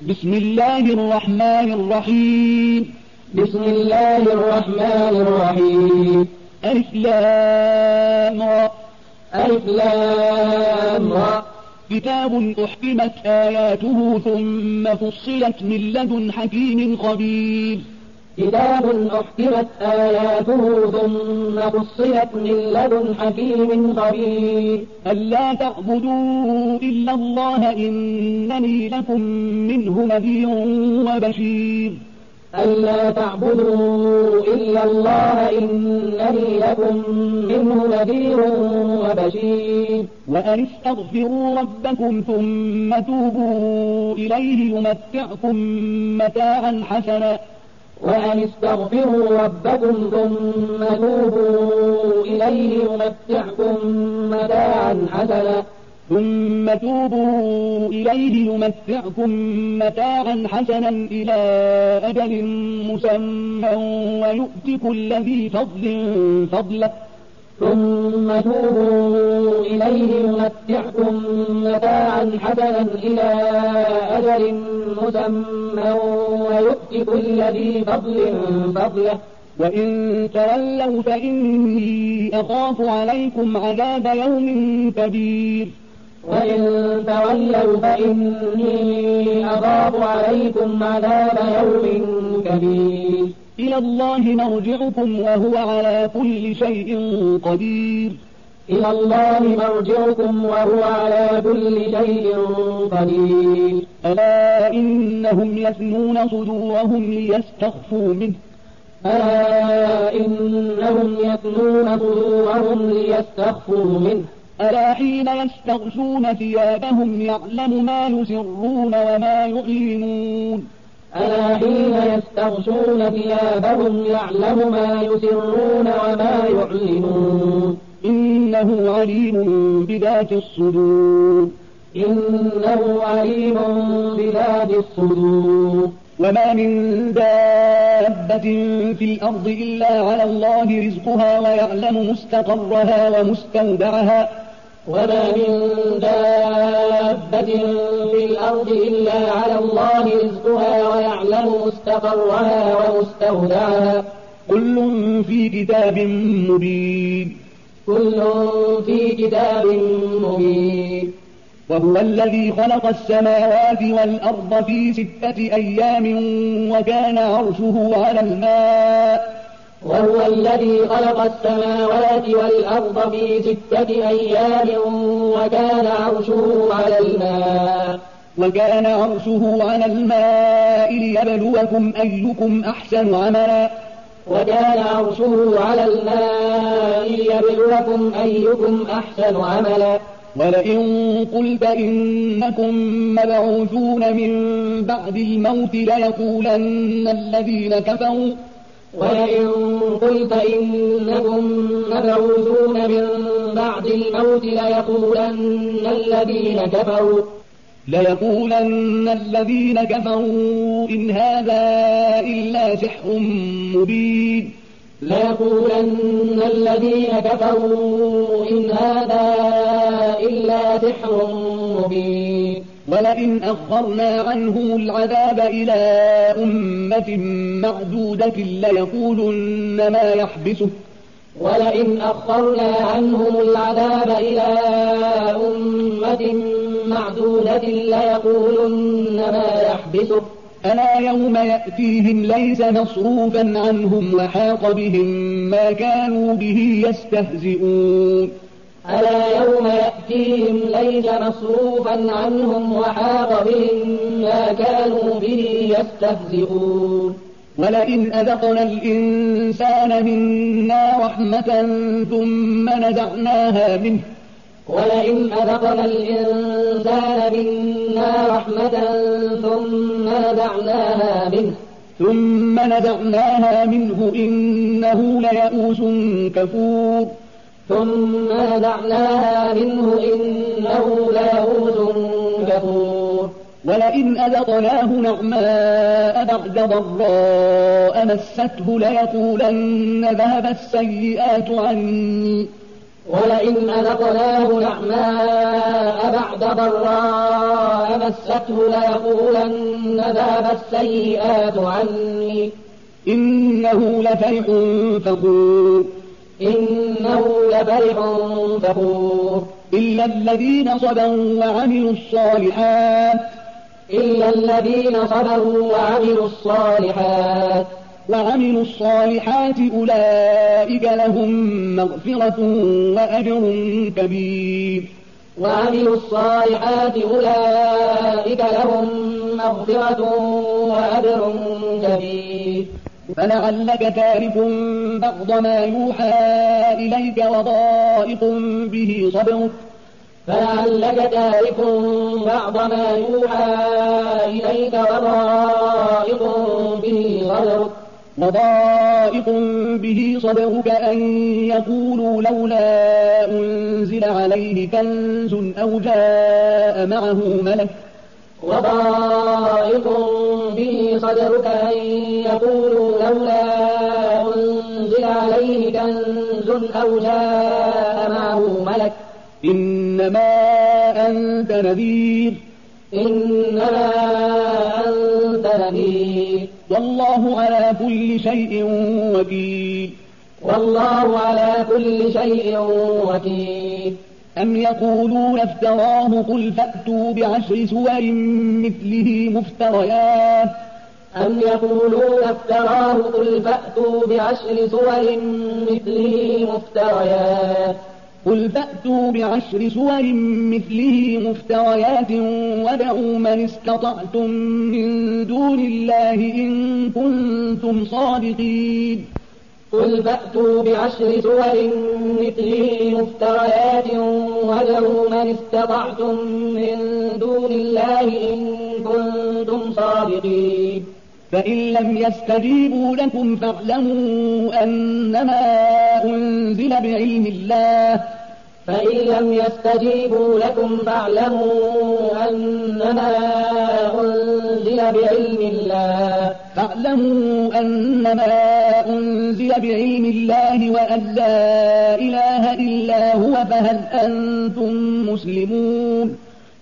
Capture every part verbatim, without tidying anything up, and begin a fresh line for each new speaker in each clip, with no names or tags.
بسم الله الرحمن الرحيم
بسم الله الرحمن الرحيم
ألف لام را
ألف لام را
كتاب أحكمت آياته ثم فصلت من لدن حكيم خبير
كتاب أحكمت آياته ثم فصلت من لدن حكيم خبير
ألا تعبدوا إلا الله إنني لكم منه نذير وبشير
ألا تعبدوا إلا الله إنني لكم منه نذير وبشير
وأن استغفروا ربكم ثم توبوا إليه يمتعكم متاعا حسنا
وأن استغفروا ربكم ثم توبوا إليه يمتعكم متاعا حسنا
ثم توبوا إليه يمتعكم متاعا حسنا إلى أجل مسمى ويؤت كل ذي فضل فضله
ثم توبوا إليه يمتعكم متاعا حسنا إلى أجل مسمى ويؤت كل ذي فضل فضله
وإن تولوا فإني أخاف عليكم عذاب يوم كبير
وإن تولوا فإني أخاف عليكم عذاب يوم كبير
إلى الله مرجعكم وهو على كل شيء قدير
إلى الله مرجعكم وهو على كل شيء قدير
ألا إنهم يثنون صدورهم ليستخفوا منه
ألا إنهم يثنون صدورهم ليستخفوا منه
ألا حين يستغشون ثيابهم يعلم ما يسرون وما يعلنون
ألا حين يستغشون ثيابهم يعلم ما يسرون وما يعلنون
إنه عليم بذات الصدور
إنه عليم بذات الصدور
وما من دابة في الأرض إلا على الله رزقها ويعلم مستقرها ومستودعها
وما من دابة في الأرض إلا على الله رزقها ويعلم مستقرها ومستودعها
كل في كتاب مبين
كل في كتاب مبين
وهو الذي خلق السماوات والأرض في ستة أيام وكان عرشه على الماء
وهو الذي خلق السماوات والأرض في ستة أيام وكان عرشه على الماء
وكان عرشه على الماء ليبلوكم أيكم أحسن عملا
وكان عرشه على الماء ليبلوكم أيكم أحسن عملا
ولئن قلت إنكم مبعوثون من بعد الموت ليقولن الذين كفروا
ولئن قلت إنكم مبعوثون من بعد الموت ليقولن الذين كفروا
ليقولن الذين كفروا إن هذا إلا سحر مبين
ليقولن الذين كفروا إن هذا إلا سحر مبين
ولئن أخرنا عنهم العذاب إلى أمة معدودة ليقولن ما يحبسه
ولئن أخرنا عنهم العذاب إلى أمة معدودة ليقولن ما يحبسه
ألا يوم يأتيهم ليس مصروفا عنهم وحاق بهم ما كانوا به يستهزئون
ألا يوم يأتيهم ليس مصروفا عنهم وحاق بهم ما كانوا به يستهزئون
ولئن أذقنا الإنسان منا رحمة ثم نزعناها منه
ولئن أذقنا الإنسان منا رحمة ثم نزعناها منه
ثم نزعناها منه إنه ليئوس كفور
ثم نزعناها منه إنه ليئوس كفور
ولئن أذقناه نعماء بعد ضراء مسته ليقولن ذهب السيئات عني
ولئن أذقناه نعماء بعد ضراء مسته ليقولن ذهب السيئات عني
إنه لفرح فخور
إنه لفرح فخور
إلا الذين صبروا وعملوا الصالحات
إلا الذين صبروا وعملوا الصالحات
وعملوا الصالحات أولئك لهم مغفرة وأجر كبير
وعملوا الصالحات أولئك لهم مغفرة وأجر كبير
فلعلك تارك بعض ما يوحى إليك وضائق به صدرك
فلعلك تارك بعض ما يوحى إليك وضائق به صدرك
وضائق به صدرك أن يقولوا لولا أنزل عليه كنز أو جاء معه ملك
وضائق به صدرك أن يقولوا لولا أنزل عليه كنز أو جاء معه ملك
إنما أنت نذير
إنما أنت نذير
والله على كل شيء وكيل
والله على كل شيء وكيل
أم يقولون افتراه قل فأتوا بعشر سور مثله مفتريات
أم يقولون افتراه قل فأتوا بعشر سور مثله مفتريات
قل فأتوا بعشر سور مثله مفتريات وادعوا من استطعتم من دون الله إن كنتم صادقين
قل فأتوا بعشر سور مثله مفتريات وادعوا من استطعتم من دون الله إن كنتم صادقين
فإن لم يستجيبوا لكم فاعلموا أنما أنزل بعلم الله
فإن لم يستجيبوا لكم فاعلموا أنما أنزل بعلم الله
فاعلموا أنما أنزل بعلم الله وأن لا إله إلا هو فهل أنتم مسلمون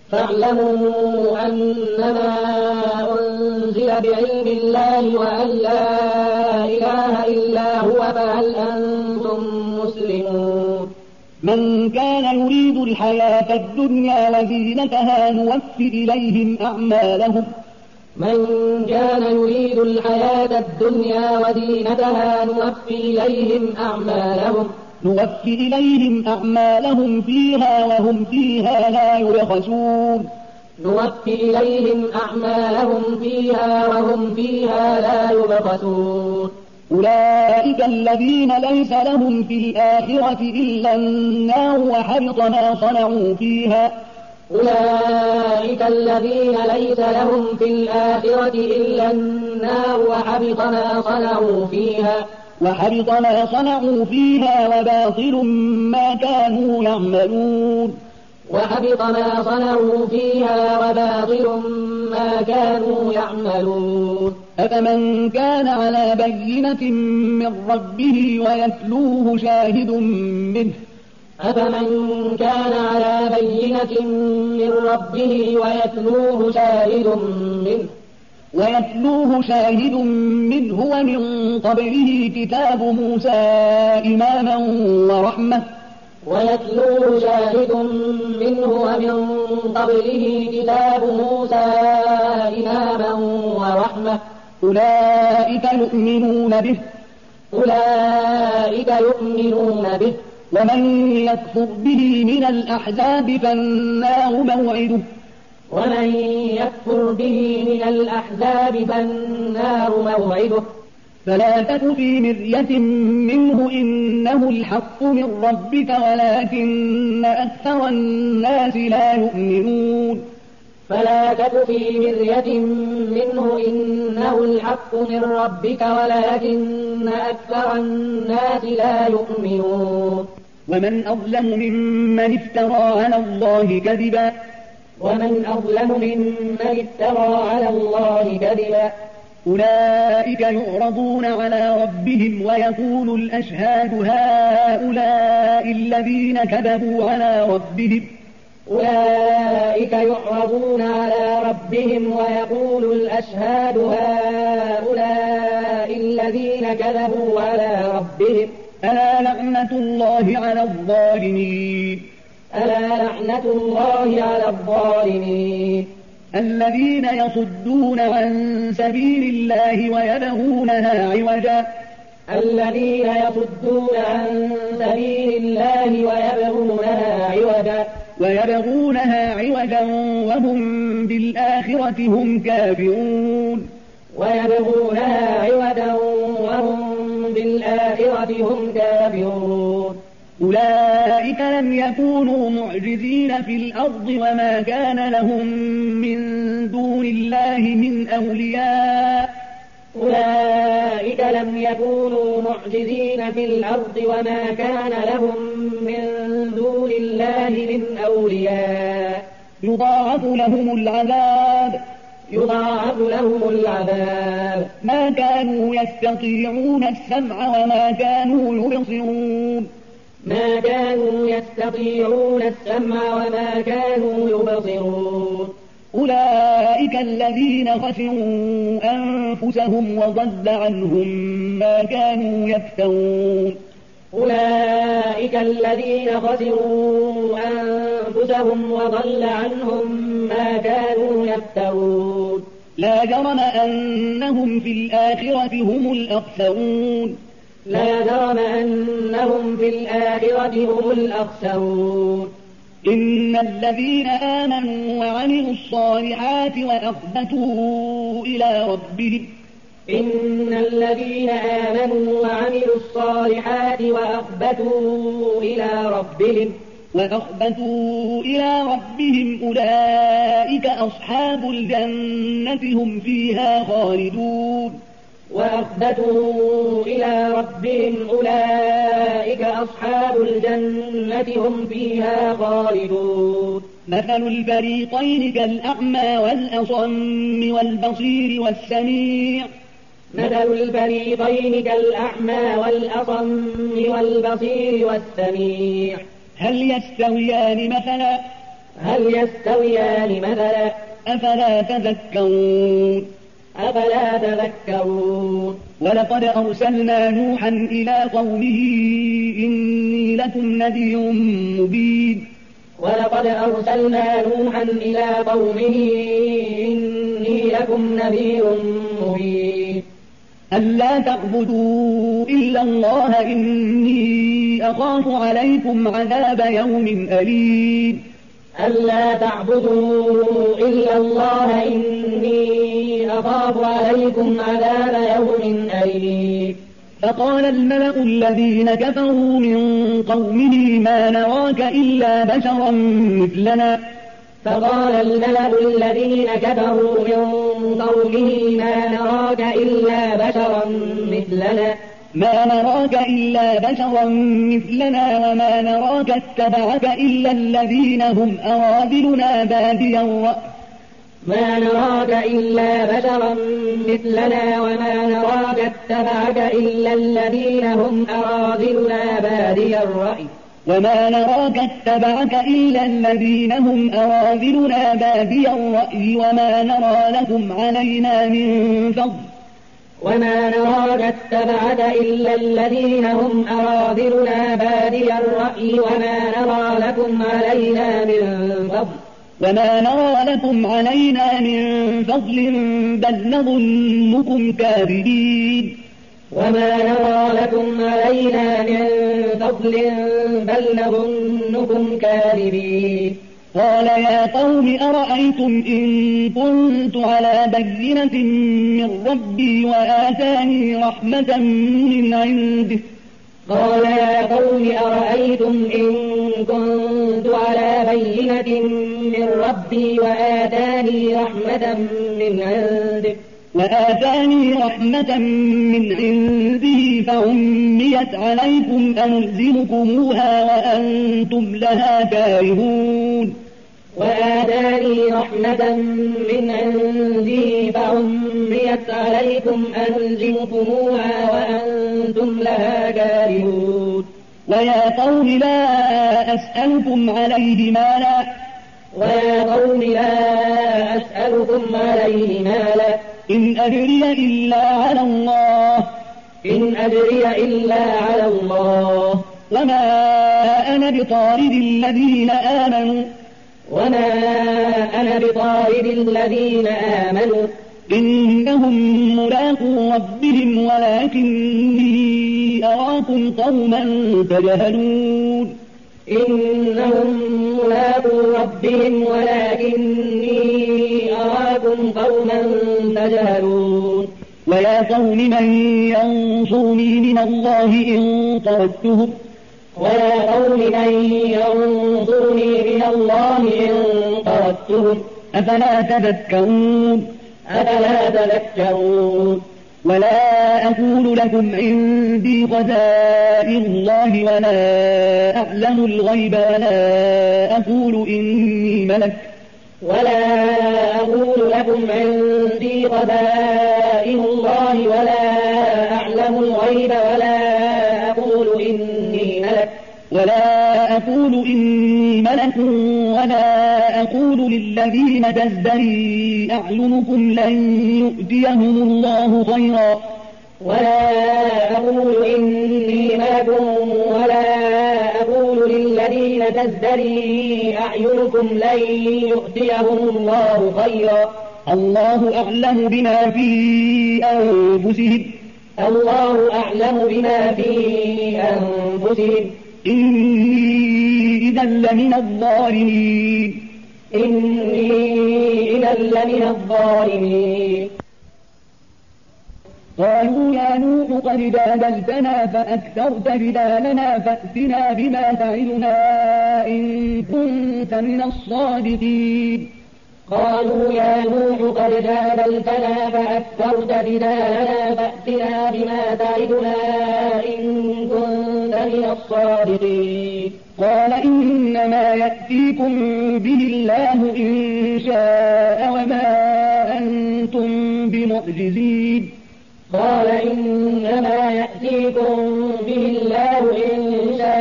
فاعلموا أنما أنزل بعلم الله وأن لا إله إلا هو فهل أنتم مسلمون
من كان يريد الحياة الدنيا وزينتها نوفي إليهم أعمالهم
من كان يريد الحياة الدنيا وزينتها نوفي إليهم أعمالهم
نوفي إليهم أعمالهم فيها وهم فيها لا يبخسون
نوفي إليهم أعمالهم فيها وهم فيها لا يبخسون
أولئك الذين ليس لهم في الآخرة إلا النار وحبط ما صنعوا فيها
أولئك الذين ليس لهم في الآخرة إلا النار وحبط ما صنعوا فيها
وحبط ما صنعوا فيها وباطل ما كانوا يعملون
وحبط ما صنعوا فيها وباطل ما كانوا يعملون
أفمن كان على بينة من ربه ويتلوه شاهد منه
أفمن كان على بينة من ربه ويتلوه شاهد منه
ويتلوه شاهد منه ومن قبله كتاب موسى إماما ورحمة
ويتلوه شاهد منه ومن قبله كتاب موسى إماما ورحمة
أولئك يؤمنون به
أولئك يؤمنون به
ومن يكفر به من الأحزاب فالنار موعده
ومن يكفر به من الأحزاب فالنار موعده
فلا تك في مرية منه إنه الحق من ربك ولكن أكثر الناس لا يؤمنون
فلا تك في مرية منه إنه الحق من ربك ولكن أكثر الناس لا يؤمنون
ومن أظلم ممن افترى على الله كذبا
ومن أظلم ممن افترى على الله كذبا
أولئك يعرضون على ربهم ويقول الأشهاد هؤلاء الذين كذبوا على ربهم
أولئك يعرضون على ربهم ويقول الأشهاد هؤلاء الذين كذبوا على ربهم
ألا لعنة الله على الظالمين
ألا لعنة الله على الظالمين
الذين يصدون عن سبيل الله ويبغونها عوجا
الذين يصدون عن سبيل الله ويبغونها عوجا
ويبغونها عوجا وهم بالآخرة هم كافرون
ويبغونها عوجا وهم بالآخرة هم كافرون
أولئك لم يكونوا معجزين في الأرض وما كان لهم من دون الله من أولياء
أولئك لم يكونوا معجزين في الأرض وما كان لهم من دون الله من أولياء
يضاعف لهم العذاب
يضاعف لهم العذاب
ما كانوا يستطيعون السمع وما كانوا يبصرون
ما كانوا يستطيعون السمع وما كانوا يبصرون
أولئك الذين خسروا أنفسهم وضل عنهم ما كانوا يفترون
أولئك الذين خسروا أنفسهم وضل عنهم ما كانوا يفترون
لا جرم أنهم في الآخرة هم الأخسرون
لا جرم أنهم في الآخرة هم الأخسرون
إن الذين آمنوا وعملوا الصالحات وأخبتوا إلى ربهم
إن الذين آمنوا وعملوا الصالحات وأخبتوا إلى ربهم
وأخبتوا إلى ربهم أولئك أصحاب الجنة هم فيها خالدون
وأخبتوا إلى ربهم أولئك أصحاب الجنة هم فيها خالدون
مثل الفريقين كالأعمى والأصم والبصير والسميع
مثل الفريقين كالأعمى والأصم والبصير والسميع
هل يستويان مثلا
هل يستويان مثلا
أفلا تذكرون
أفلا تذكرون
ولقد أرسلنا نوحا إلى قومه إني لكم نذير مبين
ولقد أرسلنا نوحا إلى قومه إني لكم نذير مبين
ألا تعبدوا إلا الله إني أخاف عليكم عذاب يوم أليم
ألا تعبدوا إلا الله إني أخاف عليكم عذاب يوم أليم
فقال الملأ الذين كفروا من قومه ما نراك إلا بشرا مثلنا
فقال الملأ الذين كفروا من قومه ما نراك إلا بشرا مثلنا
ما نراك إلا بشرا مثلنا وما نراك اتبعك إلا الذين هم أراذلنا بادي الرأي
ما نراك إلا بشرا مثلنا وما نراك اتبعك إلا الذين هم أراذلنا بادي الرأي
وما نراك اتبعك إلا الذين هم أراذلنا بادي الرأي وما نرى لكم علينا من فضل
وما نراك اتبعك إلا الذين هم أراذلنا بادي الرأي وما نرى لكم علينا من فضل
وما نرى لكم علينا من فضل بل نظنكم كاذبين
وما نرى لكم علينا من فضل بل نظنكم كاذبين
قال يا قوم أرأيتم إن كنت على بينة من ربي وآتاني رحمة من عنده
قال يا قوم أرأيتم إن كنت على بينة من ربي وآتاني رحمة من عنده
وآتاني رحمة من عنده فعميت عليكم أنلزمكموها وأنتم لها كارهون
وآتاني رحمة من عندي فعميت عليكم أنلزمكموها وأنتم لها كارهون
ويا قوم لا أسألكم عليه مالا
ويا قوم لا أسألكم عليه مالا
إن أجري إلا على الله
إن أجري إلا على الله
وما أنا بطارد الذين آمنوا
وما أنا بطارد الذين آمنوا
إنهم ملاقو ربهم ولكني أراكم قوما تجهلون
إنهم ملاقو ربهم ولكني أراكم قوما تجهلون
ويا قوم من ينصرني من الله إن طردتهم
ويا قوم من ينصرني من الله إن طردتهم
أفلا تذكرون
أفلا تذكرون
ولا أقول لكم عندي خزائن الله ولا أعلم الغيب ولا أقول إني ملك
ولا أقول لكم عندي خزائن الله ولا أعلم الغيب ولا أقول إني ملك
ولا أقول إني ملك ولا أقول للذين تزدري أعينكم لن يؤتيهم الله خيرا
ولا أقول إني ملك ولا أقول للذين تزدري أعينكم لن يؤتيهم الله خيرا
الله أعلم بما في أنفسهم
الله أعلم بما في أنفسهم
إني إذا لمن الظالمين
إني إذا لمن الظالمين
قالوا يا نوح قد جادلتنا فأكثرت جدالنا فأتنا بما تعدنا إن كنت من الصادقين
قالوا يا نوح قد جادلتنا فأكثرت جدالنا فأتنا بما تعدنا إن كنت من الصادقين
قال إنما يأتيكم به الله إن شاء وما أنتم بمعجزين
قال إنما يأتيكم به الله إن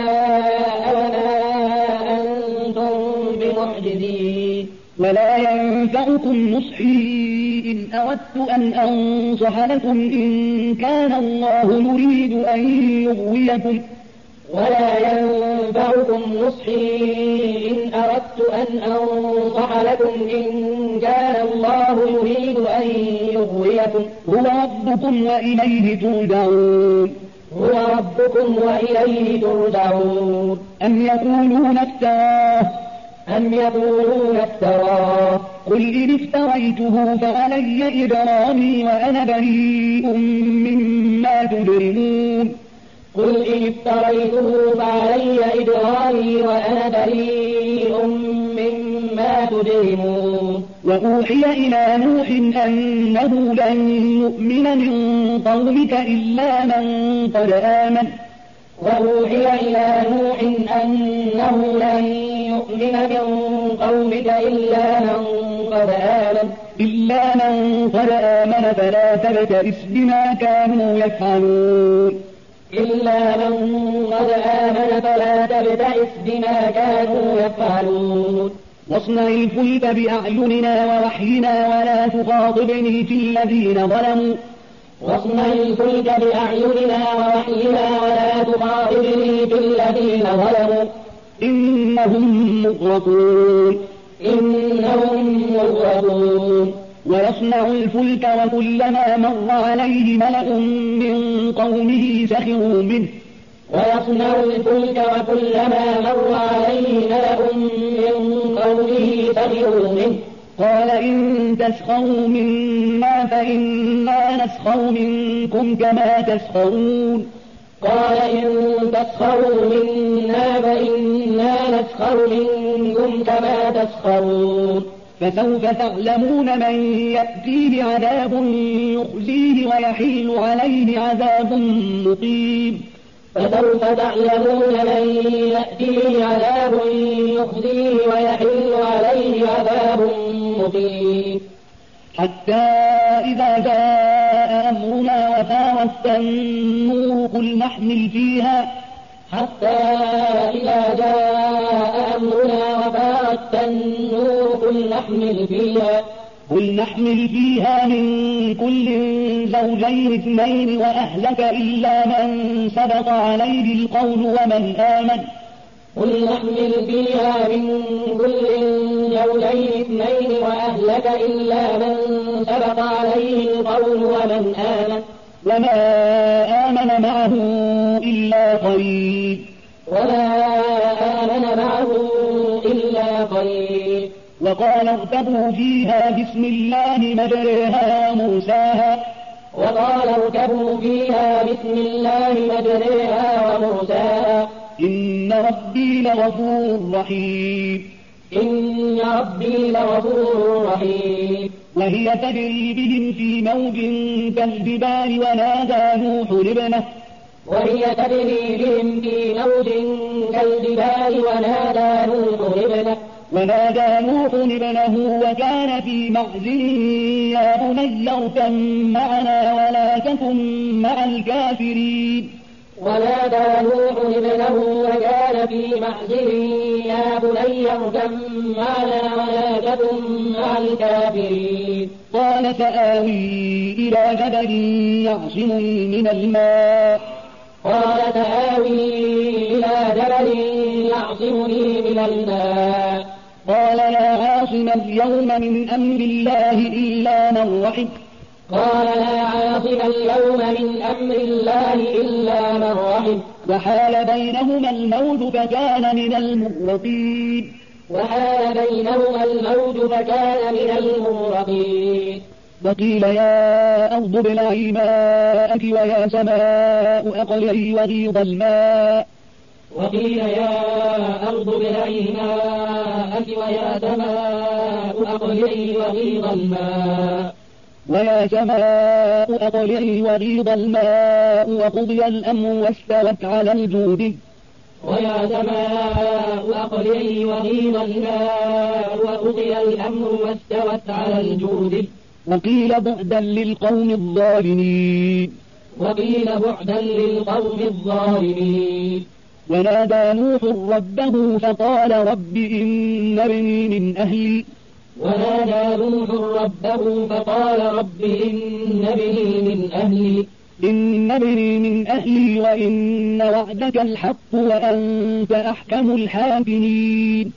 شاء وما أنتم بمعجزين
ولا ينفعكم نصحي إن أردت أن أنصح لكم إن كان الله يريد أن يغويكم
ولا ينفعكم نصحي إن أردت أن أنصح لكم إن كان الله يريد أن يغويكم
هو ربكم وإليه ترجعون
هو ربكم وإليه ترجعون
أم يقولون افتراه
أم يقولون افتراه
قل إن افتريته فعلي إجرامي وأنا بريء مما تجرمون
قل إن افتريته فعلي إجرامي وأنا بريء مما تجرمون
وأوحي إلى نوح أنه لن يؤمن من قومك إلا من قد آمن
وأوحي إلى نوح أنه لن يؤمن من قومك إلا من قد آمن
إلا من قد آمن فلا تبتئس بما كانوا يفعلون
إلا من قد آمن فلا تبتئس بما كانوا يفعلون
واصنع الفلك بأعيننا ووحينا ولا تخاطبني في الذين ظلموا
واصنع الفلك بأعيننا ووحينا ولا تخاطبني في الذين ظلموا
إنهم مغرقون
إنهم مغرقون
ويصنع الفلك وكلما مر عليه ملأ من قومه سخروا منه
ويصنع الفلك وكلما مر عليه ملأ من قومه سخروا منه
قال إن تسخروا منا فإنا نسخر منكم كما تسخرون
قال إن تسخروا منا فإنا نسخر منكم كما تسخرون
فسوف تعلمون من يأتيه عذاب يخزيه ويحل عليه عذاب مقيم
فسوف تعلمون من يأتيه عذاب يخزيه ويحل عليه عذاب مقيم.
حتى إذا جاء أمرنا وفارت النور قل نحمل فيها
حتى إذا جاء أمرنا وفارت النور قل نحمل فيها
قل نحمل فيها من كل زوجين اثنين وأهلك إلا من سبق عليه القول ومن آمن
قل نحمل فيها من كل زوجين اثنين وأهلك إلا من سبق عليه القول ومن آمن
وما آمن معه إلا قليل
وما آمن معه إلا قليل.
وقال اركبوا فيها بسم الله مجريها ومرساها
وقال اركبوا فيها بسم الله مجريها ومرساها
إن ربي لغفور رحيم
إن ربي لغفور رحيم.
وهي تجري بهم في موج كالجبال ونادى نوح ابنه
وهي تجري بهم في موج كالجبال ونادى نوح ابنه
ونادى نوح ابنه وكان في معزل يا بني اركب معنا ولا تكن مع الكافرين
ونادى نوح ابنه وكان في معزل يا بني اركب معنا ولا تكن مع الكافرين.
قال سآوي إلى جبل يعصمني من الماء
قال سآوي إلى جبل يعصمني من الماء
قال لا عاصم اليوم من أمر الله إلا من رحم
قال لا عاصم اليوم من أمر الله إلا من رحم
وحال بينهما الموج فكان من المغرقين
وحال بينهما الموج فكان من المغرقين.
وقيل يا أرض ابلعي ماءك ويا سماء أقلعي وغيض الماء
وقيل يا أرض ابلعي ماءك ويا سماء أقلعي وغيض الماء
ويا سماء أقلعي وغيض الماء وقضي الأمر واستوت على الجود
ويا سماء أقلعي وغيض الماء وقضي الأمر واستوت على الجود
وقيل بعدا للقوم الظالمين
وقيل بعدا للقوم الظالمين.
ونادى نوح ربه فقال رب إن ابني من أهلي
ونادى نوح ربه فقال رب إن ابني من أهلي
إن ابني من أهلي وإن وعدك الحق وأنت أحكم الحاكمين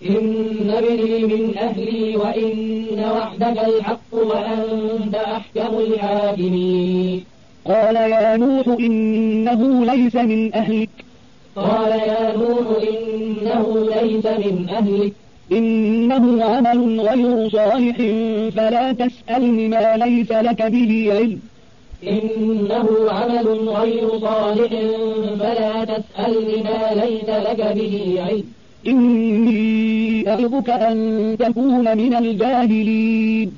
إن ابني من أهلي وإن وعدك الحق وأنت أحكم الحاكمين.
قال يا نوح إنه ليس من أهلك
قال يا نوح إنه ليس من أهلك
إنه عمل غير صالح فلا تسألني ما ليس لك به علم
إنه عمل غير صالح فلا تسألني ما ليس لك به علم
إني أعظك أن تكون من الجاهلين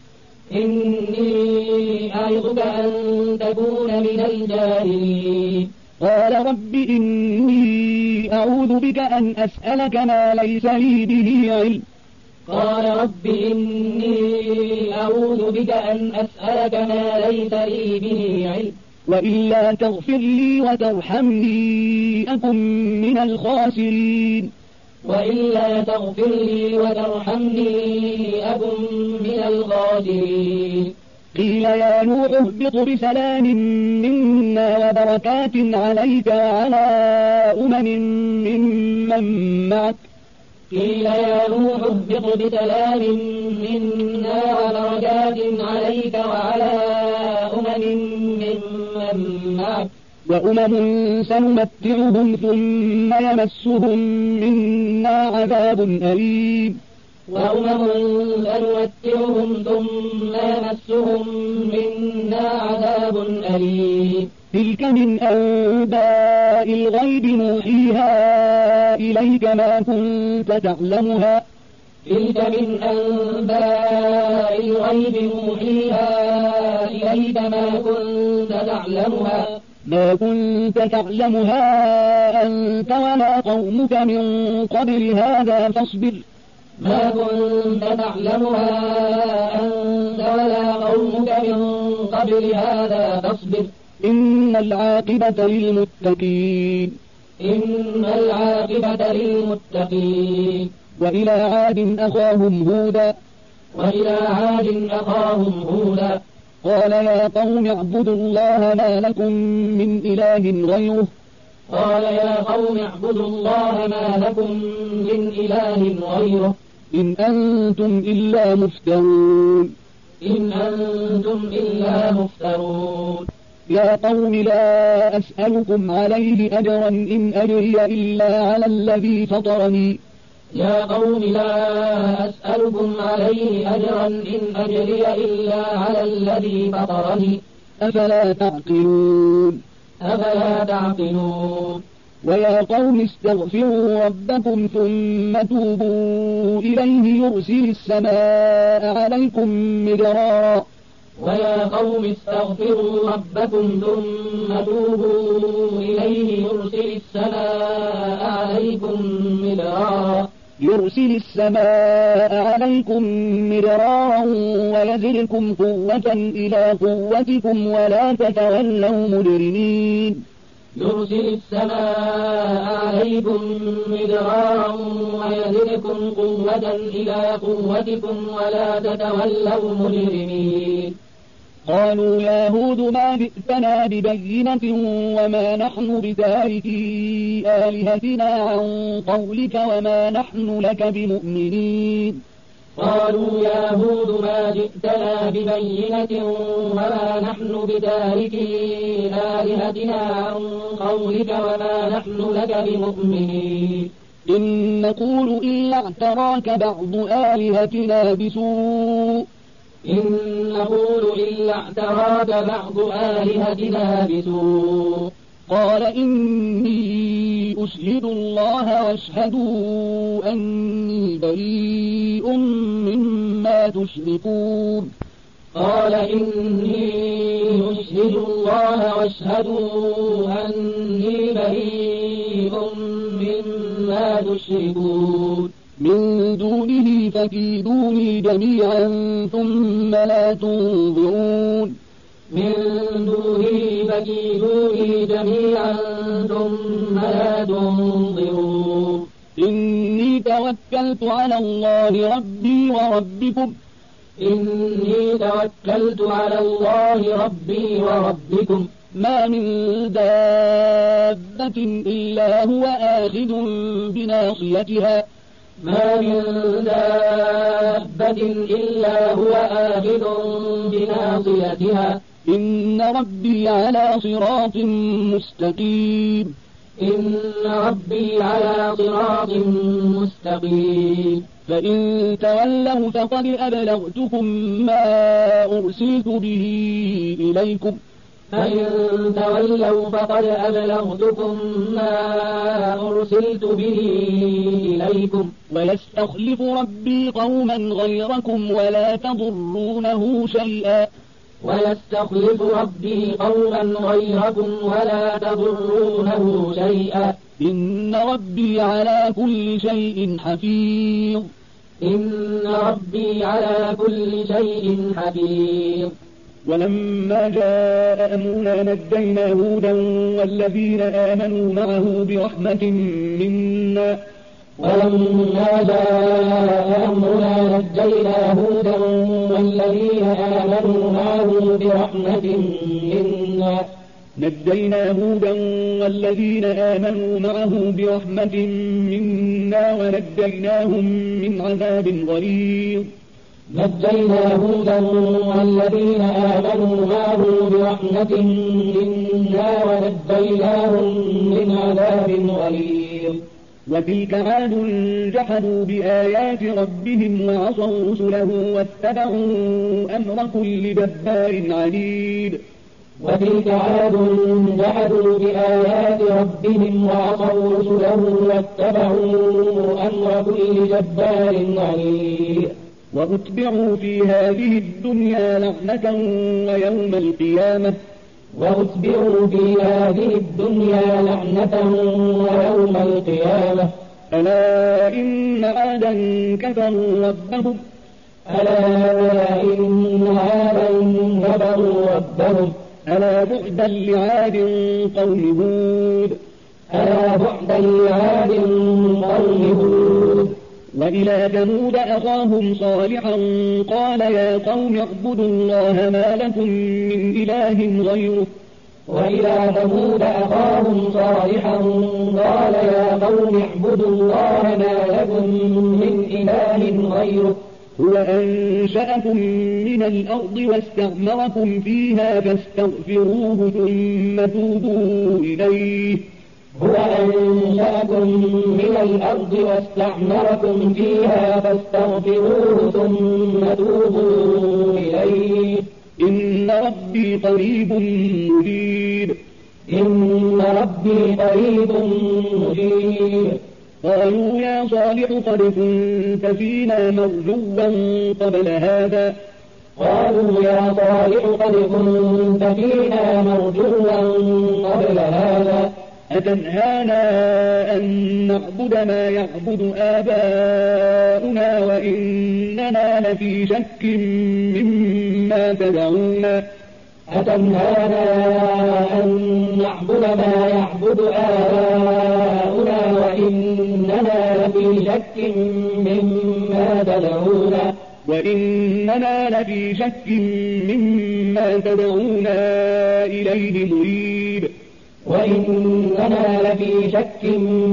إني أعظك أن تكون من الجاهلين.
قال رب إني أعوذ بك أن أسألك ما ليس لي به علم
قال رب إني أعوذ بك أن أسألك ما ليس لي به علم
وإلا تغفر لي وترحمني أكن من الخاسرين
وإلا تغفر لي وترحمني أكن من الخاسرين.
قيل يا نوح اهبط بسلام منا وبركات عليك وعلى أمم ممن معك
قيل يا نوح اهبط بسلام منا وبركات عليك وعلى أمم ممن معك
وأمم سنمتعهم ثم يمسهم منا عذاب أليم
وأمم سنمتعهم ثم يمسهم منا عذاب أليم.
تلك من أنباء الغيب نوحيها إليك ما كنت تعلمها
تلك من أنباء الغيب نوحيها إليك ما كنت تعلمها
ما كنت تعلمها أنت ولا قومك من قبل هذا فاصبر
ما كنت تعلمها أنت ولا قومك من قبل هذا فاصبر
إن العاقبة للمتقين
إن العاقبة للمتقين
وإلى عاد أخاهم هودا
وإلى عاد أخاهم هودا
قال يا قوم اعبدوا الله ما لكم من إله غيره
قال يا قوم اعبدوا الله ما لكم من إله غيره
إن أنتم إلا مفترون
إن أنتم إلا مفترون
يا قوم لا أسألكم عليه أجرا إن أجري إلا على الذي فطرني
يا قوم لا أسألكم عليه أجرا إن أجري إلا على الذي فطرني
أفلا تعقلون
أفلا تعقلون
ويا قوم استغفروا ربكم ثم توبوا إليه يرسل السماء عليكم مدرارا
ويا قوم استغفروا ربكم ثم توبوا إليه يرسل السماء عليكم مدرارا
يرسل السماء عليكم مدرارا ويزدكم قوة إلى قوتكم ولا تتولوا مجرمين
يرسل السماء عليكم مدرارا ويزدكم قوة إلى قوتكم ولا تتولوا مجرمين
قالوا يا هود ما جئتنا ببينة وما نحن بتاركي آلهتنا عن قولك وما نحن لك بمؤمنين
قالوا يا هود ما جئتنا ببينة وما نحن بتاركي آلهتنا عن قولك وما نحن لك بمؤمنين
إن نقول إلا اعتراك بعض آلهتنا بسوء
إن نقول إلا اعتراك بعض آلهتنا بسوء
قال إني أشهد الله واشهدوا أني بريء مما تشركون
قال إني أشهد الله واشهدوا أني بريء مما تشركون
من دونه فكيدوني جميعا ثم لا تنظرون
من دونه فكيدوني جميعا ثم لا تنظرون
إني توكلت على الله ربي وربكم
إني توكلت على الله ربي وربكم
ما من دابة إلا هو آخذ بناصيتها
ما من دابة إلا هو آخذ بناصيتها
إن ربي على صراط مستقيم
إن ربي على صراط مستقيم
فإن تولوا فقد أبلغتكم ما أرسلت به إليكم
فإن تولوا فقد أبلغتكم ما أرسلت به إليكم
ويستخلف ربي قوما غيركم ولا تضرونه شيئا
ويستخلف ربي قوما غيركم ولا تضرونه شيئا
إن ربي على كل شيء حفيظ
إن ربي على كل شيء حفيظ
ولما جاء أمرنا نجينا هودا والذين آمنوا معه برحمة منا
ولما جاء أمرنا نجينا هودا والذين آمنوا معه برحمة منا
نجينا هودا والذين آمنوا معه برحمة منا ونجيناهم من عذاب غليظ
نجينا هودا والذين آمنوا معه برحمة منا ونجيناهم من عذاب غليظ
وتلك عاد جحدوا بآيات ربهم وعصوا رسله واتبعوا أمر كل جبار عنيد
وتلك عاد جحدوا بآيات ربهم وعصوا رسله واتبعوا أمر كل جبار عنيد
وأتبعوا في هذه الدنيا لعنة ويوم القيامة
وأتبعوا في هذه الدنيا لعنة ويوم القيامة.
ألا إن عادا كفروا ربهم
ألا إن عادا كفروا ربهم
ألا بعدا لعاد قوم هود
ألا بعدا لعاد قوم هود.
وإلى ثمود أخاهم صالحا قال يا قوم اعبدوا الله ما لكم من إله غيره.
وإلى ثمود أخاهم صالحا قال يا قوم اعبدوا الله ما لكم من إله غيره.
هو أنشأكم من الأرض واستعمركم فيها فاستغفروه ثم توبوا إليه.
هو أنشأكم من الأرض واستعمركم فيها فاستغفروه ثم توبوا إليه.
إن ربي قريب مجيب.
إن ربي قريب مجيب.
قالوا يا صالح قد كنت فينا مرجوا قبل هذا
قالوا يا صالح قد كنت فينا مرجوا قبل هذا
أتنهانا أن نعبد ما يعبد آباؤنا وإننا لفي شك مما تدعونا
أتنهانا أن نعبد ما يعبد آباؤنا وإننا لفي شك مما تدعونا
وإننا لفي شك مما تدعونا إليه مريب.
وإننا لفي شك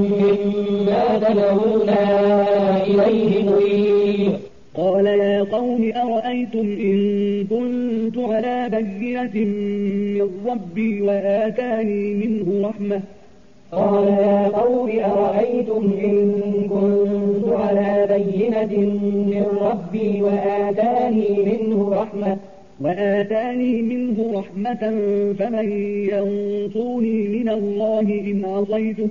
مما تدعونا إليه مريب.
قال يا قوم أرأيتم إن كنت على بينة من ربي وآتاني منه رحمة
قال يا قوم أرأيتم إن كنت على بينة من ربي وآتاني منه رحمة
وآتاني منه رحمة فمن ينصرني من الله إن عصيته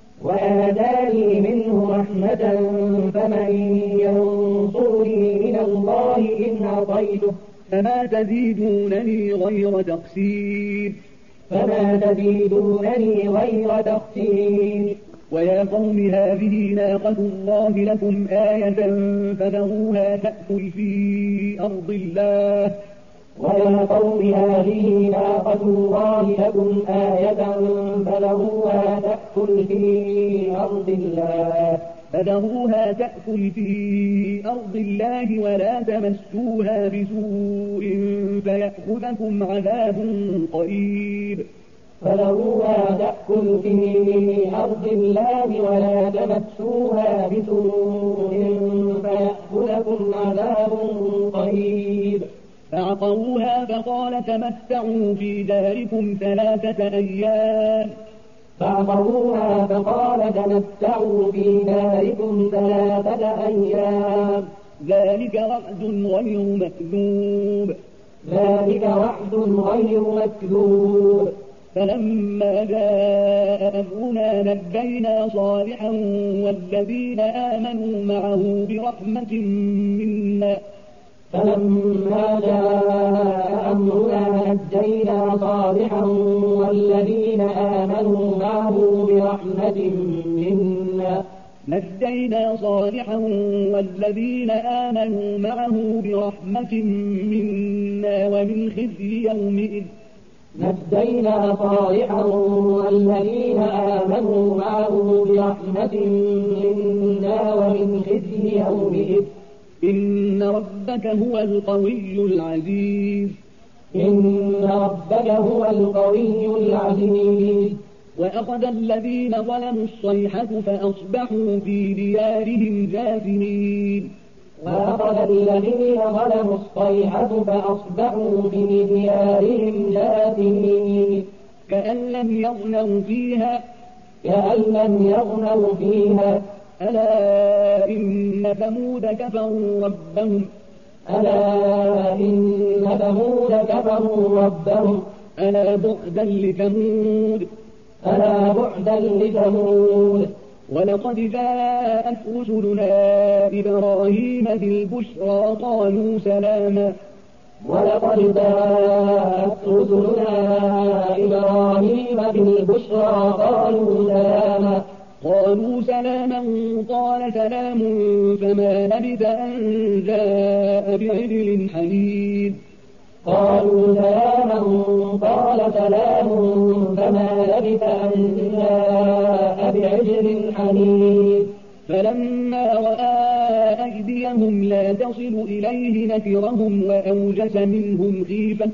وآتاني منه رحمة فمن ينصرني من الله إن عصيته
فما تزيدونني غير تقصير
فما تزيدونني غير تقصير.
ويا قوم هذه ناقة الله لكم آية فذروها تأكل في أرض الله
ويا قوم هذه ناقة الله لكم آية فذروها تأكل في أرض الله
فذروها تأكل في أرض الله ولا تمسوها بسوء فيأخذكم عذاب قريب.
فذروها تأكل في أرض الله ولا تمسوها بسوء فيأخذكم عذاب قريب.
فعقروها فقال تمتعوا في داركم ثلاثة أيام
فعقروها فقال تمتعوا في داركم ثلاثة أيام
ذلك وعد غير مكذوب
ذلك وعد غير مكذوب.
فلما جاء أمرنا نجينا صالحا والذين آمنوا معه برحمة منا
فلما جاء أمرنا نجينا صالحا والذين آمنوا معه برحمة منا
نجينا صالحا والذين آمنوا معه برحمة منا ومن خزي يومئذ
نجينا صالحا والذين آمنوا معه برحمة منا ومن خزي يومئذ.
إن ربك هو القوي العزيز
إن ربك هو القوي العزيز.
وأخذ الذين ظلموا الصيحة فأصبحوا في ديارهم جاثمين
وأخذ الذين ظلموا الصيحة فأصبحوا في ديارهم جاثمين
كأن لم يغنوا فيها
كأن لم يغنوا فيها
ألا إن ثمود كفروا ربهم
ألا إن ثمود كفروا ربهم
ألا بعدا لثمود
ألا بعدا لثمود.
ولقد جاءت رسلنا إبراهيم بالبشرى قالوا سلاما
ولقد جاءت رسلنا البشرى قالوا سلاما
قالوا سلاما قال سلام فما لبث أن جاء بعجل حنيذ
قالوا سلاما قال سلام فما لبث أن جاء بعجل حنيذ
فلما رأى أيديهم لا تصل إليه نكرهم وأوجس منهم خيفة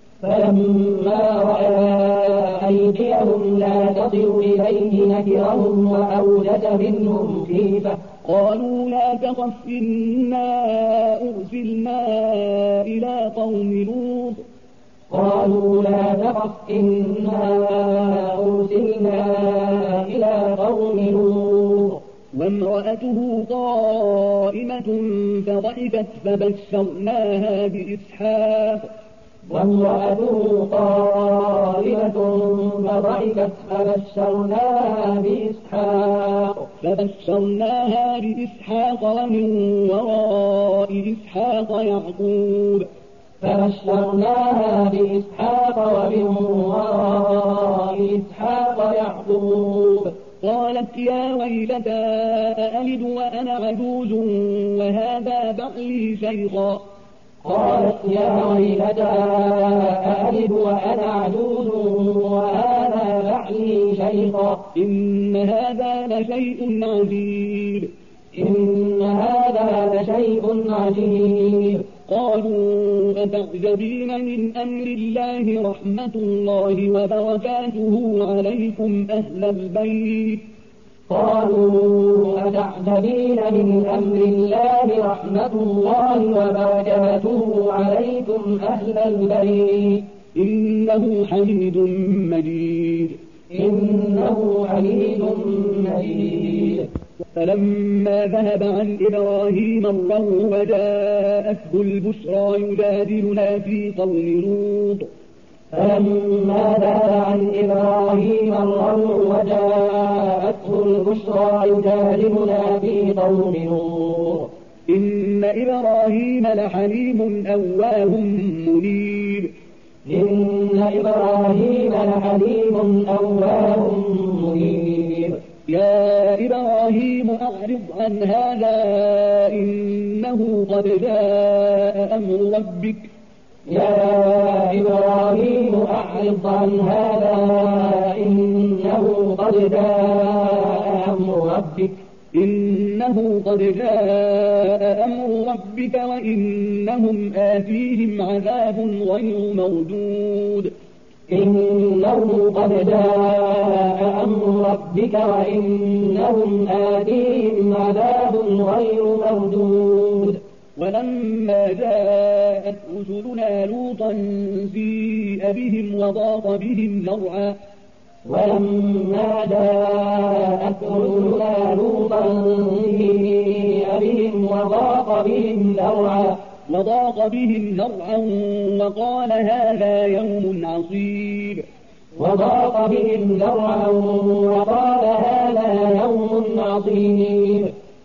فلما رأى أيديهم لا تصل إليه نكرهم وأوجس منهم خيفة
قالوا لا تخف إنا أرسلنا إلى قوم لوط
قالوا لا تخف إنا أرسلنا إلى قوم لوط
وامرأته قائمة فضحكت فبشرناها بإسحاق
وامرأته قائمة فضحكت فبشرناها بإسحاق
فبشرناها بإسحاق ومن وراء إسحاق يعقوب
فبشرناها بإسحاق ومن وراء إسحاق يعقوب
قالت يا ويلتى أألد وأنا عجوز وهذا بعلي شيخا
قالت يا ويلتى أألد وأنا عجوز وهذا بعلي شيخا
إن هذا لشيء عجيب
إن هذا لشيء عجيب
قالوا أتعجبين من أمر الله رحمة الله وبركاته عليكم أهل البيت
قالوا أتعجبين من أمر الله رحمة الله وبركاته عليكم أهل البيت
إنه حميد مجيد
إنه حميد مجيد
فلما ذهب عن إبراهيم الروع وجاءته البشرى يجادلنا في قوم لوط
فلما ذهب عن إبراهيم الروع وجاءته البشرى يجادلنا في قوم لوط
إن إبراهيم لحليم أواه منيب
إن إبراهيم لحليم أواه منيب
يا إبراهيم أعرض عن هذا إنه قد جاء أمر ربك
يا إبراهيم أعرض عن هذا إنه قد جاء أمر ربك
إنه قد جاء أمر ربك وإنهم آتيهم عذاب غير مردود
إنه قد جاء أمر ربك وإنهم آتيهم عذاب غير مردود
ولما جاءت رسلنا لوطا سيء بهم وضاق بهم ذرعا
ولما جاءت رسلنا لوطا سيء بهم وضاق بهم ذرعا
وضاق بهم ذرعا وقال هذا يوم عصيب
وضاق بهم ذرعا وقال هذا يوم عصيب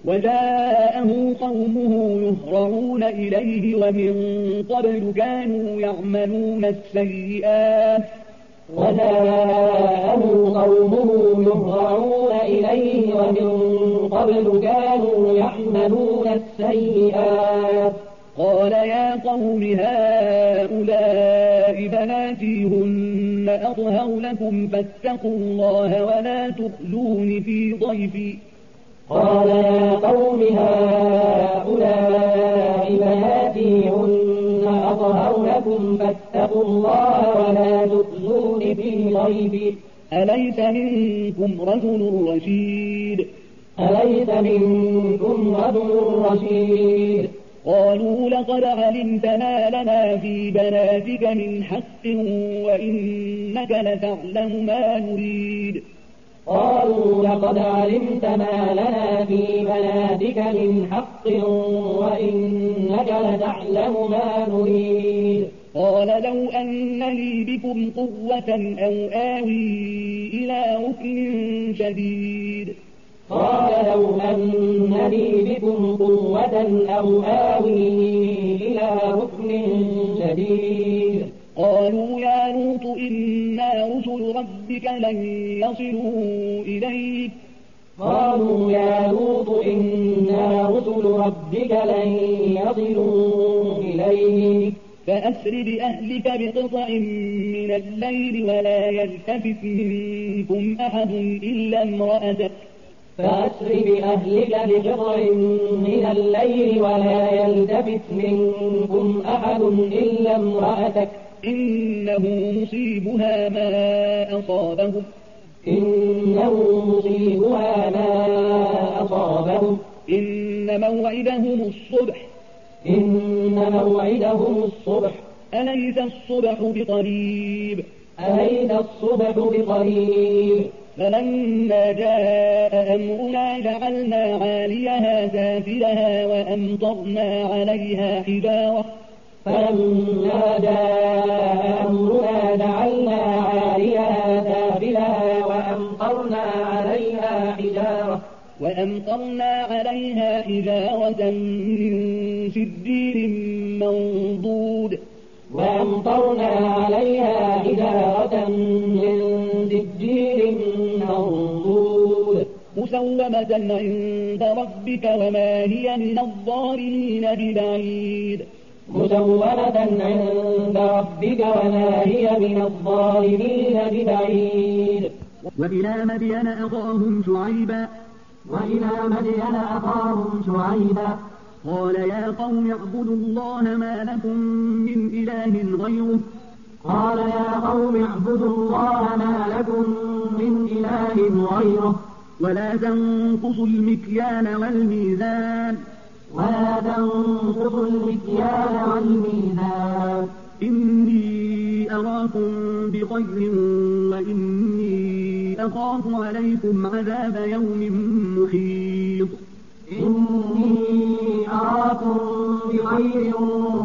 وجاءه قومه يهرعون إليه ومن قبل كانوا يعملون السيئات
وجاءه قومه يهرعون إليه ومن قبل كانوا يعملون السيئات
قال يا قوم هؤلاء بناتي هن أطهر لكم فاتقوا الله ولا تخزون في ضيفي
قال يا قوم هؤلاء بناتي هن أطهر لكم فاتقوا الله ولا تخزون في ضيفي
أليس منكم رجل رشيد
أليس منكم رجل رشيد
قالوا لقد علمت ما لنا في بناتك من حق وإنك لتعلم ما نريد
قالوا لقد علمت ما لنا في بناتك من حق وإنك لتعلم ما نريد
قال لو أن لي بكم قوة أو آوي إلى ركن شديد
قال لو أن لي بكم قوة أو آوي إلى ركن شديد
قالوا يا لوط إنا رسل ربك لن يصلوا إليك
قالوا يا لوط إنا رسل ربك لن يصلوا إليك
فأسر بأهلك بقطع من الليل ولا يلتفت منكم أحد إلا امرأتك
فأسر بأهلك بقطع من الليل ولا يلتفت منكم أحد إلا امرأتك
إنه مصيبها ما أصابهم
إنه مصيبها ما أصابهم
إن موعدهم الصبح
إن موعدهم الصبح
أليس الصبح بقريب
أليس الصبح بقريب
فلما جاء أمرنا جعلنا عاليها سافلها وأمطرنا عليها حجارة
فلما جاء أمرنا جعلنا عاليها سافلها وأمطرنا عليها حجارة
وأمطرنا عليها حجارة من سجيل منضود
وأمطرنا عليها حجارة من سجيل منضود
مسومة عند ربك وما هي من الظالمين ببعيد
مسومة عند ربك وما هي من الظالمين ببعيد
وإلى مدين أخاهم شعيبا
وإلى مدين أخاهم شعيبا
قال يا قوم اعبدوا الله ما لكم من إله غيره
قال يا قوم اعبدوا الله ما لكم من إله غيره
ولا تنقصوا المكيال والميزان
ولا تنقصوا المكيال والميزان
إني أراكم بخير وإني أخاف عليكم عذاب يوم محيط
إني أراكم بخير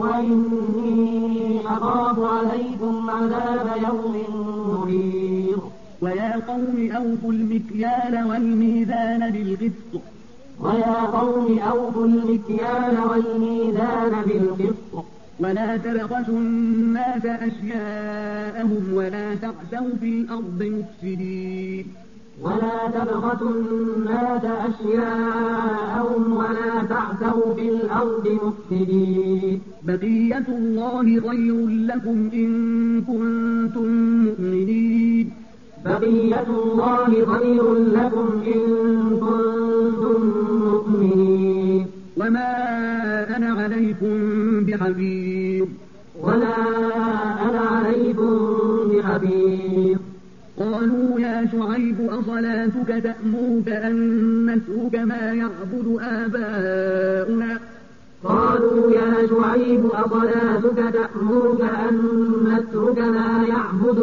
وإني أخاف عليكم عذاب يوم محيط
ويا قوم أوفوا المكيال والميزان بالقسط
ويا قوم أوفوا المكيال والميزان بالقسط
ولا تبخسوا الناس أشياءهم ولا تعثوا في الأرض مفسدين
ولا تبخسوا الناس أشياءهم ولا تعثوا في الأرض مفسدين
بقية الله خير لكم إن كنتم مؤمنين
بقية الله خير لكم إن كنتم مؤمنين
وما أنا عليكم بحفيظ
ولا أنا عليكم بحفيظ
قالوا يا شعيب أصلاتك تأمرك أن نترك ما يعبد آباؤنا
قالوا يا شعيب أصلاتك تأمرك أن نترك ما يعبد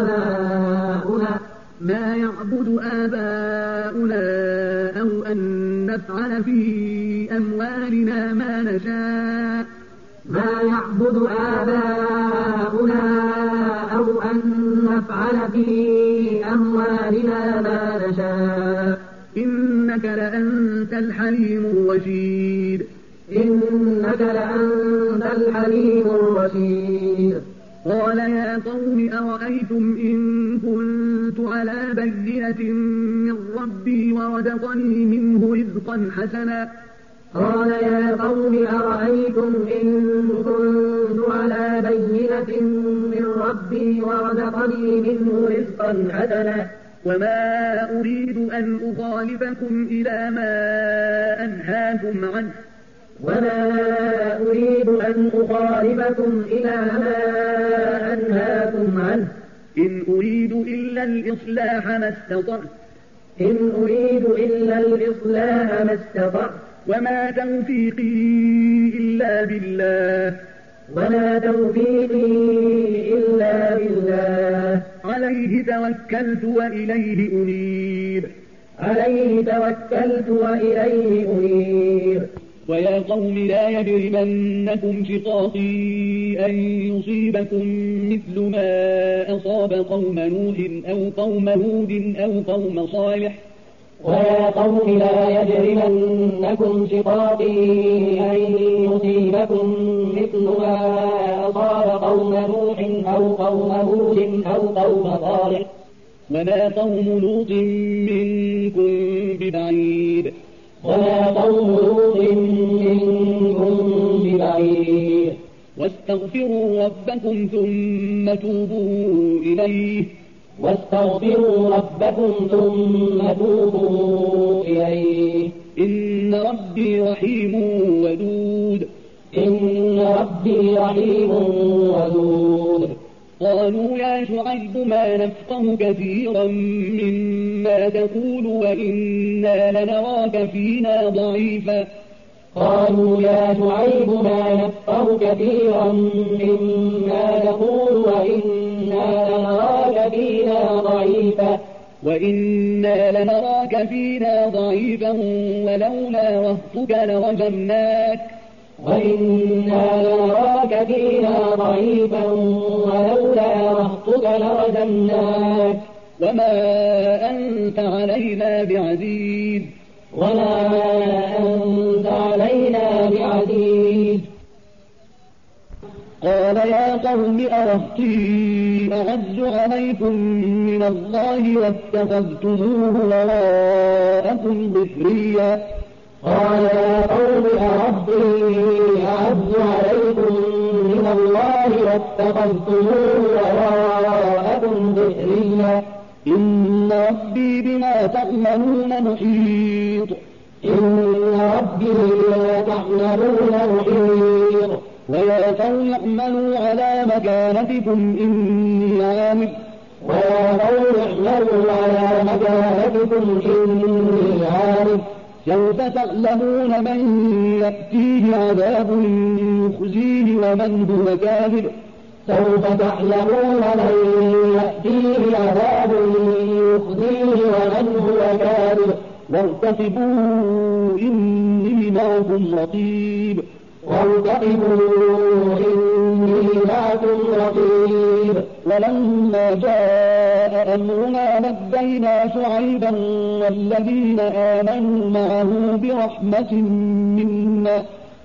آباؤنا
ما يعبد آباؤنا أو أن نفعل في أموالنا ما نشاء
ما يعبد آباؤنا أو أن نفعل في أموالنا ما نشاء
إنك لأنت الحليم الرشيد
إنك لأنت الحليم الرشيد
قال يا قوم أرأيتم إن كنت على بينة من ربي ورزقني منه رزقا حسنا
قال يا قوم أرأيتم إن كنت على بينة من ربي ورزقني منه رزقا حسنا
وما أريد أن أخالفكم إلى ما أنهاكم عنه
وما أريد أن أخالفكم إلى ما أنهاكم عنه
إن أريد إلا الإصلاح ما استطعت
إن أريد إلا الإصلاح ما استطعت
وما توفيقي إلا بالله
وما توفيقي إلا بالله
عليه توكلت وإليه أنيب
عليه توكلت وإليه أنيب
ويا قوم لا يجرمنكم شقاقي أن يصيبكم مثل ما أصاب قوم نوح أو قوم هود أو قوم صالح
ويا قوم لا يجرمنكم شقاقي أن يصيبكم مثل ما أصاب قوم نوح أو قوم هود أو قوم صالح
وما قوم لوط منكم ببعيد
وما قوم لوط منكم ببعيد
واستغفروا ربكم ثم توبوا إليه
واستغفروا ربكم ثم توبوا إليه
إن ربي رحيم ودود
إن ربي رحيم ودود
قالوا يا شعيب ما نفقه كثيرا مما تقول وإنا لنراك فينا ضعيفا
قالوا يا شعيب ما نفقه كثيرا مما تقول وإنا لنراك فينا ضعيفا
وإنا لنراك فينا ضعيفا ولولا رهطك لرجمناك
وإنا لنراك فينا ضعيفا ولولا رهطك لرجمناك
وما أنت علينا بعزيز
وما أنت علينا بعزيز
قال يا قوم أرهطي أعز عليكم من الله واتخذتموه وراءكم ظهريا
قال يا قوم أرهطي أعز عليكم من الله واتخذتموه وراءكم ظهريا
إن ربي بما تعملون محيط
إن ربي بما تعملون محيط
ويا قوم اعملوا على مكانتكم إني عامل
ويا قوم اعملوا على مكانتكم إني عامل
سوف تعلمون من يأتيه عذاب يخزيه ومن هو كاذب
سوف تعلمون من يأتيه عذاب يخزيه ومن هو كاذب
وارتقبوا إني معكم رقيب
وارتقبوا إني معكم رقيب
ولما جاء أمرنا نجينا شعيبا والذين آمنوا معه برحمة منا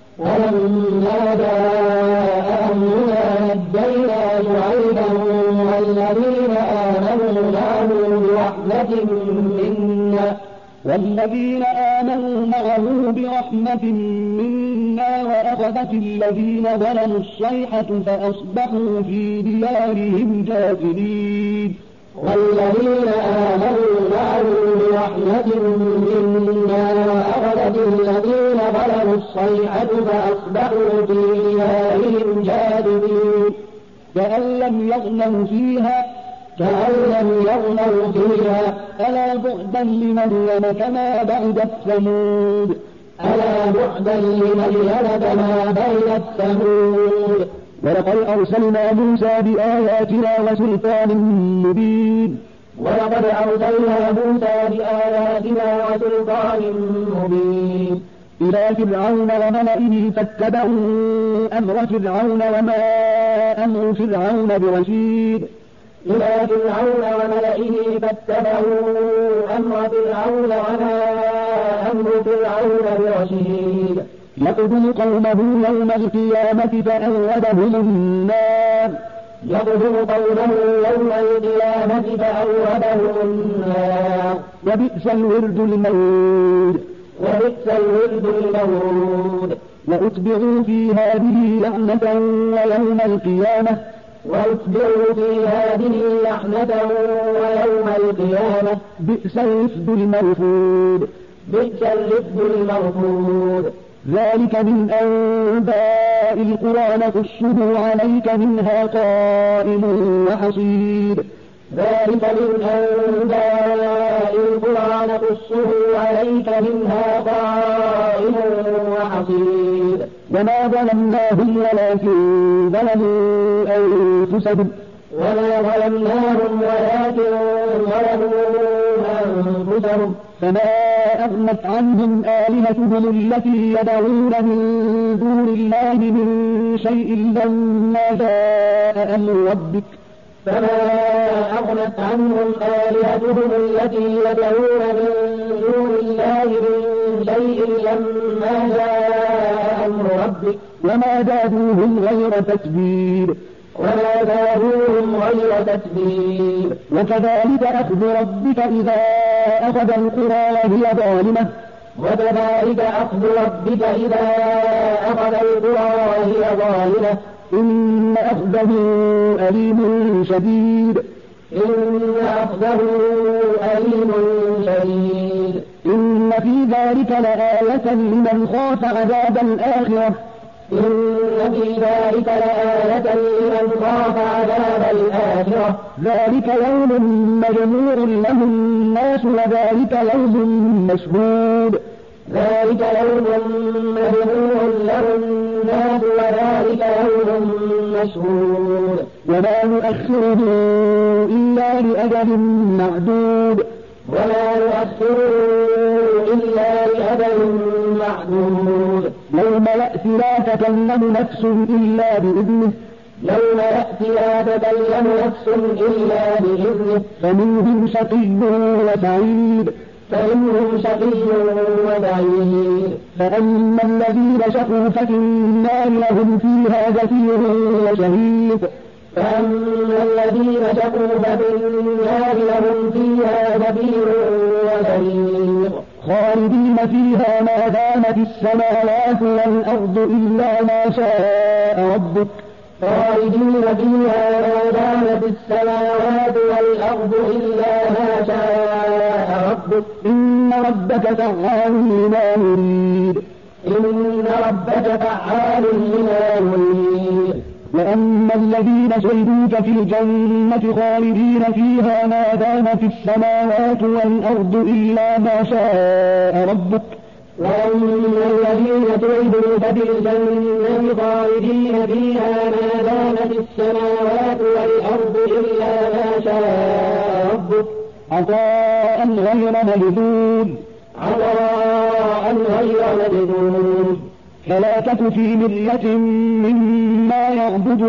ولما جاء أمرنا نجينا شعيبا والذين آمنوا معه برحمة منا
والذين آمنوا معه برحمة منا وأخذت الذين ظلموا الصيحة فأصبحوا في ديارهم جاثمين
والذين آمنوا معه برحمة منا وأخذت الذين ظلموا الصيحة فأصبحوا في ديارهم جاثمين
كأن لم يغنوا فيها
كأن لم يغنوا فيها
ألا بعدا لمدين كما بعدت ثمود
ألا بعدا لمدين كما بعدت ثمود
ولقد أرسلنا موسى بآياتنا وسلطان مبين
ولقد أرسلنا موسى بآياتنا وسلطان مبين
إلى فرعون وملئه فاتبعوا أمر فرعون وما أمر فرعون برشيد
إلى فرعون وملئه فاتبعوا أمر فرعون وما أمر فرعون برشيد
يقدم قومه يوم القيامة فأوردهم النار
يقدم قومه يوم القيامة فأوردهم النار
وبئس الورد المورود
وبئس الورد المورود
وأتبعوا في هذه لعنة ويوم القيامة
واتبعوا في هذه لعنة ويوم القيامة
بئس الرفد المرفود
بئس الرفد المرفود
ذلك من أنباء القرى نقصه عليك منها قائم وحصيد
ذلك من أنباء القرى نقصه عليك منها قائم وحصيد
وما ظلمناهم ولكن ظلموا أنفسهم
وما ظلمناهم ولكن ظلموا أنفسهم
فما أغنت عنهم آلهتهم التي يدعون من دون الله من شيء لما جاء أمر ربك
فما أغنت عنهم آلهتهم التي يدعون من دون الله من شيء لما جاء أمر ربك
وما زادوهم غير تتبير
وما زادوهم غير تتبير
وكذلك أخذ ربك إذا أخذ القرى وهي ظالمة
وكذلك أخذ ربك إذا أخذ القرى وهي ظالمة
إن أخذه أليم شديد
إن أخذه أليم شديد
إن في ذلك لآية لمن خاف عذاب الآخرة
إن في ذلك لآية لمن خاف عذاب الآخرة
ذلك يوم مجموع له الناس وذلك يوم مشهود
ذلك يوم مجموع له الناس وذلك يوم مشهود
وما نؤخره إلا لأجل معدود
ولا نؤخره إلا لأجل معدود
يوم يأتي لا تكلم نفس إلا بإذنه
يوم يأتي لا تكلم نفس إلا بإذنه
فمنهم شقي وسعيد
فمنهم شقي وسعيد
فأما الذين شقوا ففي النار لهم فيها زفير وشهيق
فأما الذين شقوا ففي النار لهم فيها زفير وشهيق
خالدين فيها ما دامت السماوات والأرض إلا ما شاء ربك
خالدين فيها ما دامت السماوات والأرض إلا ما شاء ربك
إن ربك فعال لما يريد
إن ربك فعال لما يريد
وأما الذين شهدوك في الجنة خالدين فيها ما دامت السماوات والأرض إلا ما شاء ربك
وأما الذين شهدوك في الجنة خالدين فيها ما دامت السماوات والأرض إلا ما شاء ربك
عطاء غير مجذوذ
عطاء غير مجذوذ
فلا تك في مرية مما يعبد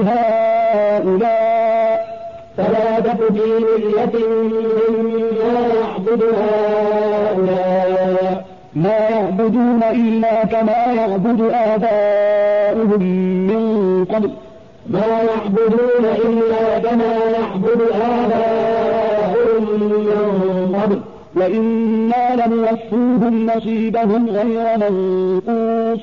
هؤلاء
فلا تك في مرية مما يعبد هؤلاء
ما يعبدون إلا كما يعبد آباؤهم من قبل
ما يعبدون إلا كما يعبد آباؤهم من قبل
وإنا لنوفوهم نصيبهم غير منقوص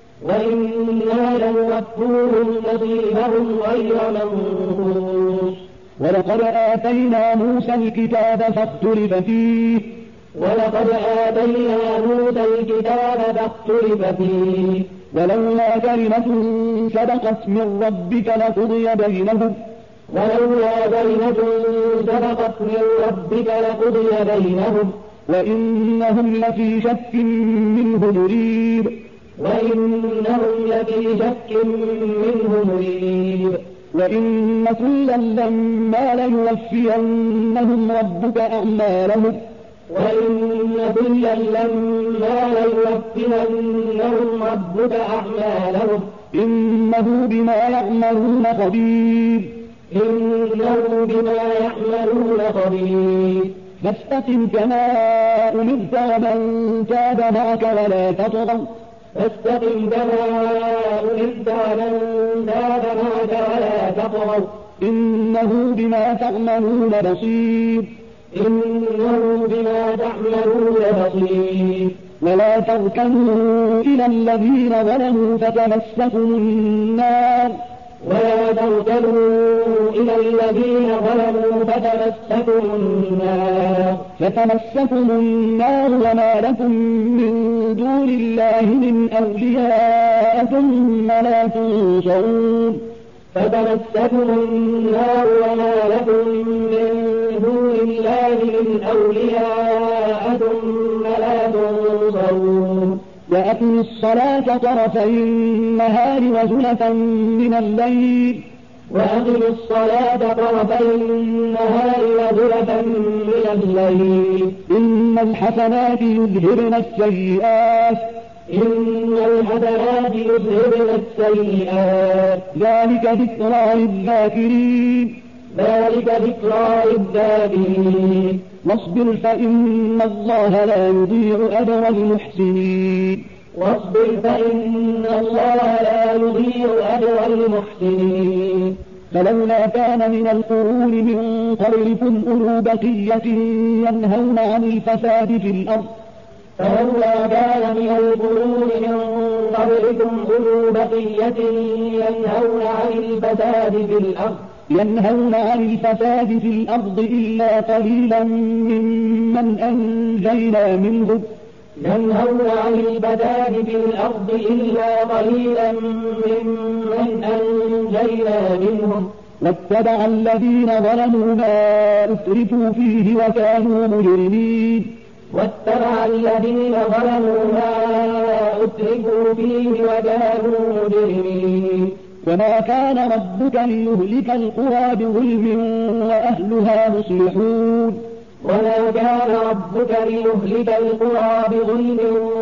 وإنا لنوفوهم نصيبهم غير منقوص
ولقد آتينا موسى الكتاب فاختلف فيه
ولقد آتينا موسى الكتاب فاختلف فيه
ولولا كلمة سبقت من ربك لقضي بينهم
ولولا كلمة سبقت من ربك لقضي بينهم
وإنهم لفي شك منه مريب
وإنهم لفي شك منه مريب
وإن كلا لما ليوفينهم ربك أعمالهم
وإن كلا لما ليوفينهم ربك أعمالهم
إنه بما يعملون خبير
إنه بما يعملون خبير
فاستقم كما أمرت ومن تاب معك ولا تطغوا
فاستقم كما أمرت ومن تاب معك ولا تطغوا
إنه بما تعملون بصير
إنه بما تعملون بصير
ولا تركنوا إلى الذين ظلموا فتمسكم النار
ولا تركنوا إلى الذين ظلموا فتمسكم النار
فتمسكم النار وما لكم من دون الله من أولياء ثم لا تنصرون
فتمسكم النار وما لكم من دون الله من أولياء ثم لا تنصرون
وأقم الصلاة طرفي النهار وزلفا من الليل
وأقم الصلاة طرفي النهار وزلفا من الليل
إن الحسنات يذهبن السيئات
إن الحسنات يذهبن السيئات
ذلك ذكرى للذاكرين
ذلك ذكرى للذاكرين.
واصبر فإن الله لا يضيع أجر المحسنين.
واصبر فإن الله لا يضيع أجر المحسنين.
فلولا كان من القرون من قبلكم أولو بقية ينهون عن الفساد في الأرض
فلولا كان من القرون من قبلكم أولو بقية ينهون عن الفساد في الأرض
ينهون عن الفساد في الأرض إلا قليلا ممن أنجينا منهم
ينهون عن الفساد في الأرض إلا قليلا ممن أنجينا منهم
واتبع الذين ظلموا ما أسرفوا فيه وكانوا مجرمين
واتبع الذين ظلموا ما أسرفوا فيه وكانوا مجرمين.
وما كان ربك ليهلك القرى بظلم وأهلها مصلحون
وما كان ربك ليهلك القرى بظلم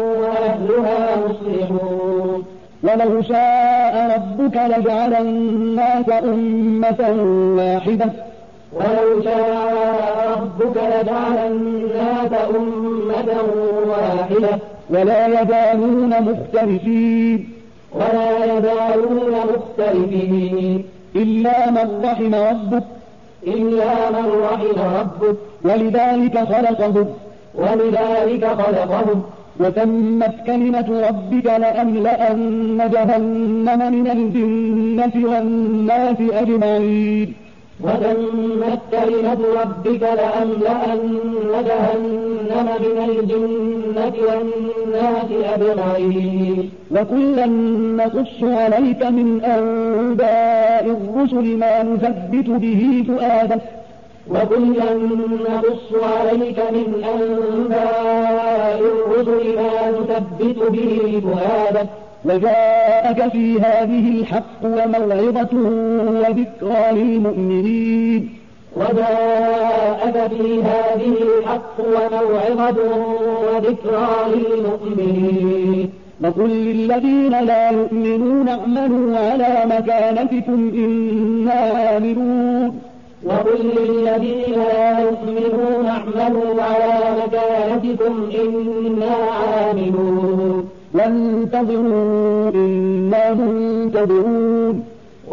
وأهلها مصلحون.
ولو شاء ربك لجعل الناس أمة واحدة
ولو شاء ربك لجعل الناس أمة واحدة
ولا يزالون مختلفين
ولا يزالون مختلفين
إلا من رحم ربك
إلا من رحم ربك
ولذلك خلقهم
ولذلك خلقهم
وتمت كلمة ربك لأملأن جهنم من الجنة والناس أجمعين
وتمت كلمة ربك لأملأن جهنم من الجنة والناس أجمعين.
وكلا نقص عليك من أنباء الرسل ما نثبت به فؤادك
وكلا نقص عليك من أنباء الرسل ما نثبت به فؤادك
وجاءك في هذه الحق وموعظة وذكرى للمؤمنين
وجاءك في هذه الحق وموعظة وذكرى للمؤمنين.
وقل للذين لا يؤمنون اعملوا على مكانتكم إنا عاملون
وقل للذين لا يؤمنون اعملوا على مكانتكم إنا عاملون
وانتظروا إنا منتظرون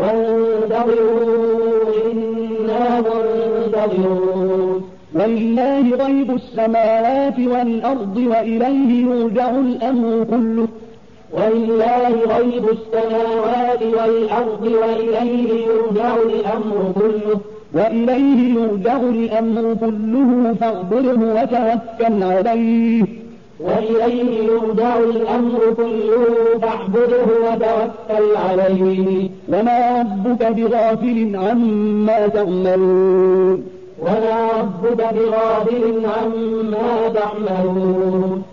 وانتظروا إنا منتظرون.
ولله غيب السماوات والأرض وإليه يرجع الأمر كله
ولله غيب السماوات والأرض وإليه يرجع الأمر كله
وإليه يرجع الأمر كله فاعبده وتوكل عليه
وإليه يرجع الأمر كله فاعبده وتوكل عليه.
وما ربك بغافل عما تعملون
وما ربك بغافل عما تعملون.